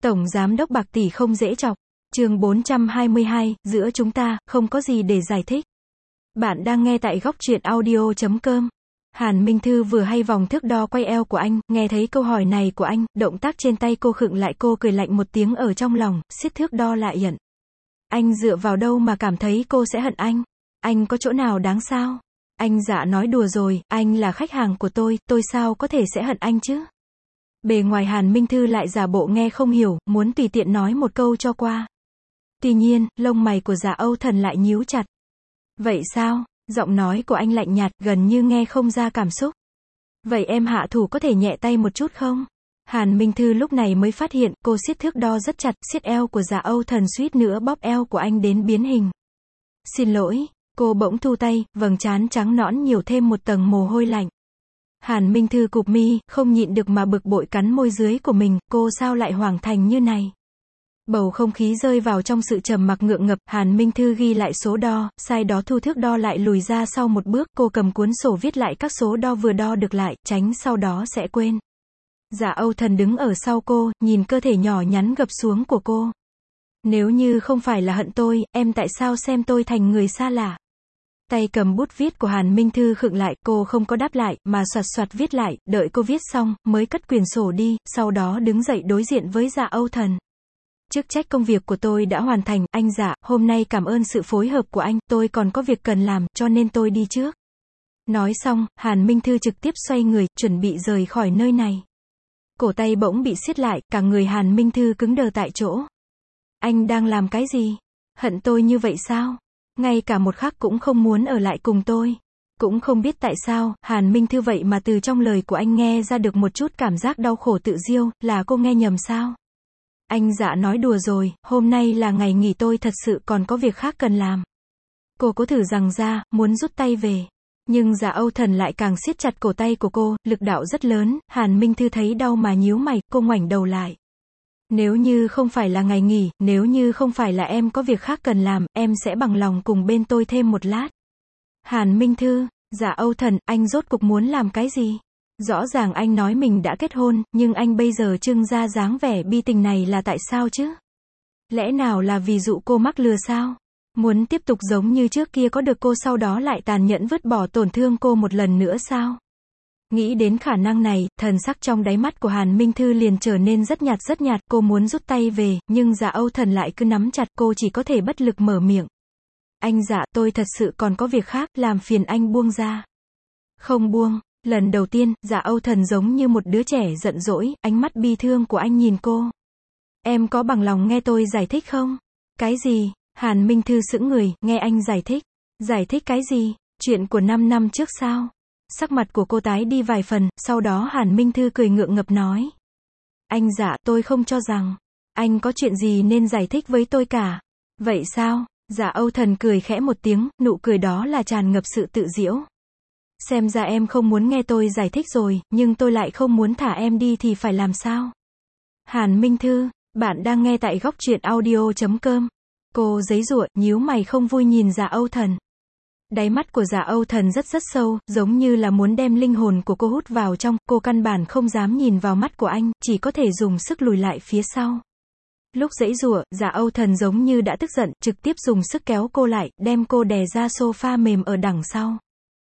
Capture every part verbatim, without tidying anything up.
Tổng giám đốc Bạc Tỷ không dễ chọc. Chương bốn trăm hai mươi hai, giữa chúng ta, không có gì để giải thích. Bạn đang nghe tại góc truyện audio chấm com. Hàn Minh Thư vừa hay vòng thước đo quay eo của anh, nghe thấy câu hỏi này của anh, động tác trên tay cô khựng lại, cô cười lạnh một tiếng ở trong lòng, siết thước đo lại nhận. Anh dựa vào đâu mà cảm thấy cô sẽ hận anh? Anh có chỗ nào đáng sao? Anh dạ nói đùa rồi, anh là khách hàng của tôi, tôi sao có thể sẽ hận anh chứ? Bề ngoài Hàn Minh Thư lại giả bộ nghe không hiểu, muốn tùy tiện nói một câu cho qua. Tuy nhiên, lông mày của Dạ Âu Thần lại nhíu chặt. Vậy sao? Giọng nói của anh lạnh nhạt, gần như nghe không ra cảm xúc. Vậy em hạ thủ có thể nhẹ tay một chút không? Hàn Minh Thư lúc này mới phát hiện, cô siết thước đo rất chặt, siết eo của Dạ Âu Thần suýt nữa bóp eo của anh đến biến hình. Xin lỗi, cô bỗng thu tay, vầng trán trắng nõn nhiều thêm một tầng mồ hôi lạnh. Hàn Minh Thư cụp mi, không nhịn được mà bực bội cắn môi dưới của mình, cô sao lại hoảng thành như này? Bầu không khí rơi vào trong sự trầm mặc ngượng ngập, Hàn Minh Thư ghi lại số đo, sai đó thu thước đo lại lùi ra sau một bước, cô cầm cuốn sổ viết lại các số đo vừa đo được lại, tránh sau đó sẽ quên. Dạ Âu Thần đứng ở sau cô, nhìn cơ thể nhỏ nhắn gập xuống của cô. Nếu như không phải là hận tôi, em tại sao xem tôi thành người xa lạ? Tay cầm bút viết của Hàn Minh Thư khựng lại, cô không có đáp lại, mà soạt soạt viết lại, đợi cô viết xong, mới cất quyển sổ đi, sau đó đứng dậy đối diện với Dạ Âu Thần. Chức trách công việc của tôi đã hoàn thành, anh Dạ, hôm nay cảm ơn sự phối hợp của anh, tôi còn có việc cần làm, cho nên tôi đi trước. Nói xong, Hàn Minh Thư trực tiếp xoay người, chuẩn bị rời khỏi nơi này. Cổ tay bỗng bị siết lại, cả người Hàn Minh Thư cứng đờ tại chỗ. Anh đang làm cái gì? Hận tôi như vậy sao? Ngay cả một khắc cũng không muốn ở lại cùng tôi. Cũng không biết tại sao, Hàn Minh Thư vậy mà từ trong lời của anh nghe ra được một chút cảm giác đau khổ tự diêu, là cô nghe nhầm sao? Anh Dạ nói đùa rồi, hôm nay là ngày nghỉ, tôi thật sự còn có việc khác cần làm. Cô cố thử rằng ra, muốn rút tay về. Nhưng Dạ Âu Thần lại càng siết chặt cổ tay của cô, lực đạo rất lớn, Hàn Minh Thư thấy đau mà nhíu mày, cô ngoảnh đầu lại. Nếu như không phải là ngày nghỉ, nếu như không phải là em có việc khác cần làm, em sẽ bằng lòng cùng bên tôi thêm một lát. Hàn Minh Thư, Dạ Âu Thần, anh rốt cục muốn làm cái gì? Rõ ràng anh nói mình đã kết hôn, nhưng anh bây giờ trưng ra dáng vẻ bi tình này là tại sao chứ? Lẽ nào là vì dụ cô mắc lừa sao? Muốn tiếp tục giống như trước kia có được cô sau đó lại tàn nhẫn vứt bỏ tổn thương cô một lần nữa sao? Nghĩ đến khả năng này, thần sắc trong đáy mắt của Hàn Minh Thư liền trở nên rất nhạt rất nhạt, cô muốn rút tay về, nhưng Dạ Âu Thần lại cứ nắm chặt, cô chỉ có thể bất lực mở miệng. Anh Dạ, tôi thật sự còn có việc khác, làm phiền anh buông ra. Không buông. Lần đầu tiên, Dạ Âu Thần giống như một đứa trẻ giận dỗi, ánh mắt bi thương của anh nhìn cô. Em có bằng lòng nghe tôi giải thích không? Cái gì? Hàn Minh Thư sững người, nghe anh giải thích. Giải thích cái gì? Chuyện của năm năm trước sao? Sắc mặt của cô tái đi vài phần, sau đó Hàn Minh Thư cười ngượng ngập nói. Anh Dạ, tôi không cho rằng anh có chuyện gì nên giải thích với tôi cả. Vậy sao? Dạ Âu Thần cười khẽ một tiếng, nụ cười đó là tràn ngập sự tự giễu. Xem ra em không muốn nghe tôi giải thích rồi, nhưng tôi lại không muốn thả em đi thì phải làm sao? Hàn Minh Thư, bạn đang nghe tại góc truyện audio chấm com. Cô giãy giụa, nhíu mày không vui nhìn Dạ Âu Thần. Đáy mắt của Dạ Âu Thần rất rất sâu, giống như là muốn đem linh hồn của cô hút vào trong, cô căn bản không dám nhìn vào mắt của anh, chỉ có thể dùng sức lùi lại phía sau. Lúc giãy giụa, Dạ Âu Thần giống như đã tức giận, trực tiếp dùng sức kéo cô lại, đem cô đè ra sofa mềm ở đằng sau.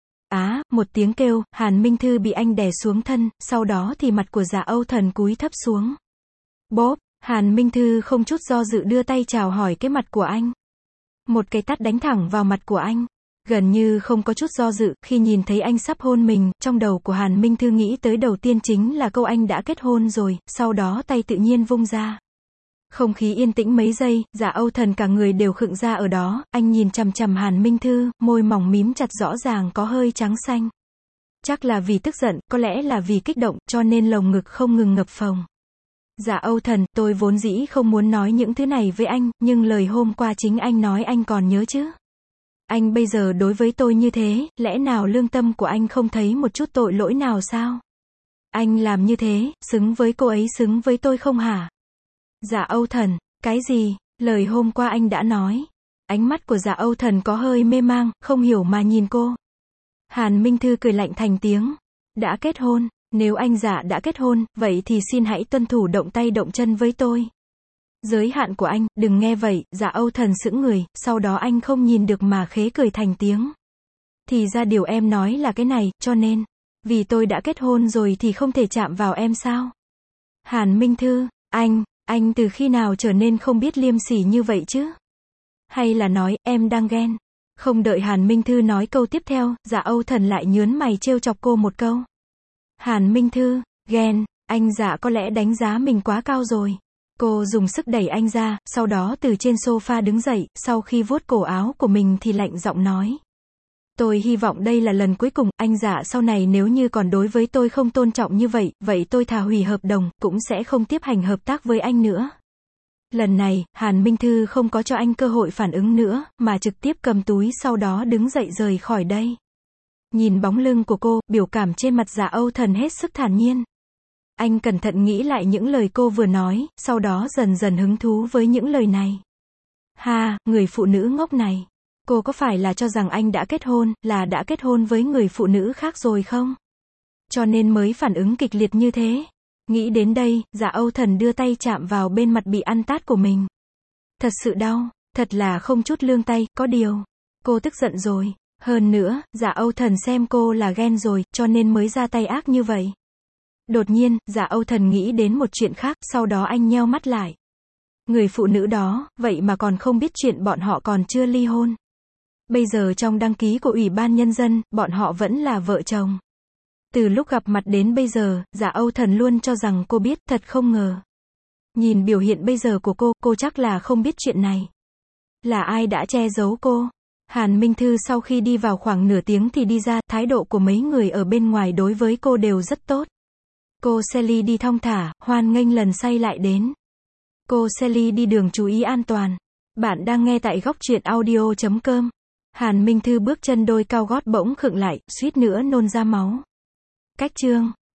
Á, một tiếng kêu, Hàn Minh Thư bị anh đè xuống thân, sau đó thì mặt của Dạ Âu Thần cúi thấp xuống. Bóp, Hàn Minh Thư không chút do dự đưa tay chào hỏi cái mặt của anh. Một cái tát đánh thẳng vào mặt của anh. Gần như không có chút do dự, khi nhìn thấy anh sắp hôn mình, trong đầu của Hàn Minh Thư nghĩ tới đầu tiên chính là câu anh đã kết hôn rồi, sau đó tay tự nhiên vung ra. Không khí yên tĩnh mấy giây, Dạ Âu Thần cả người đều khựng ra ở đó, anh nhìn chằm chằm Hàn Minh Thư, môi mỏng mím chặt rõ ràng có hơi trắng xanh. Chắc là vì tức giận, có lẽ là vì kích động, cho nên lồng ngực không ngừng ngập phồng. Dạ Âu Thần, tôi vốn dĩ không muốn nói những thứ này với anh, nhưng lời hôm qua chính anh nói anh còn nhớ chứ? Anh bây giờ đối với tôi như thế, lẽ nào lương tâm của anh không thấy một chút tội lỗi nào sao? Anh làm như thế, xứng với cô ấy, xứng với tôi không hả? Dạ Âu Thần, cái gì? Lời hôm qua anh đã nói. Ánh mắt của Dạ Âu Thần có hơi mê mang, không hiểu mà nhìn cô. Hàn Minh Thư cười lạnh thành tiếng. Đã kết hôn, nếu anh Dạ đã kết hôn, vậy thì xin hãy tuân thủ động tay động chân với tôi. Giới hạn của anh, đừng nghe vậy, Dạ Âu Thần sững người, sau đó anh không nhìn được mà khế cười thành tiếng. Thì ra điều em nói là cái này, cho nên, vì tôi đã kết hôn rồi thì không thể chạm vào em sao? Hàn Minh Thư, anh, anh từ khi nào trở nên không biết liêm sỉ như vậy chứ? Hay là nói, em đang ghen? Không đợi Hàn Minh Thư nói câu tiếp theo, Dạ Âu Thần lại nhớn mày trêu chọc cô một câu. Hàn Minh Thư, ghen, anh Dạ có lẽ đánh giá mình quá cao rồi. Cô dùng sức đẩy anh ra, sau đó từ trên sofa đứng dậy, sau khi vuốt cổ áo của mình thì lạnh giọng nói. Tôi hy vọng đây là lần cuối cùng, anh Dạ sau này nếu như còn đối với tôi không tôn trọng như vậy, vậy tôi thà hủy hợp đồng, cũng sẽ không tiếp hành hợp tác với anh nữa. Lần này, Hàn Minh Thư không có cho anh cơ hội phản ứng nữa, mà trực tiếp cầm túi sau đó đứng dậy rời khỏi đây. Nhìn bóng lưng của cô, biểu cảm trên mặt Dạ Âu Thần hết sức thản nhiên. Anh cẩn thận nghĩ lại những lời cô vừa nói, sau đó dần dần hứng thú với những lời này. Ha, người phụ nữ ngốc này. Cô có phải là cho rằng anh đã kết hôn, là đã kết hôn với người phụ nữ khác rồi không? Cho nên mới phản ứng kịch liệt như thế. Nghĩ đến đây, Dạ Âu Thần đưa tay chạm vào bên mặt bị ăn tát của mình. Thật sự đau, thật là không chút lương tay, có điều. Cô tức giận rồi. Hơn nữa, Dạ Âu Thần xem cô là ghen rồi, cho nên mới ra tay ác như vậy. Đột nhiên, Dạ Âu Thần nghĩ đến một chuyện khác, sau đó anh nheo mắt lại. Người phụ nữ đó, vậy mà còn không biết chuyện bọn họ còn chưa ly hôn. Bây giờ trong đăng ký của Ủy ban Nhân dân, bọn họ vẫn là vợ chồng. Từ lúc gặp mặt đến bây giờ, Dạ Âu Thần luôn cho rằng cô biết, thật không ngờ. Nhìn biểu hiện bây giờ của cô, cô chắc là không biết chuyện này. Là ai đã che giấu cô? Hàn Minh Thư sau khi đi vào khoảng nửa tiếng thì đi ra, thái độ của mấy người ở bên ngoài đối với cô đều rất tốt. Cô Sally đi thong thả, hoan nghênh lần say lại đến. Cô Sally đi đường chú ý an toàn. Bạn đang nghe tại góc truyện audio chấm com. Hàn Minh Thư bước chân đôi cao gót bỗng khựng lại, suýt nữa nôn ra máu. Cách chương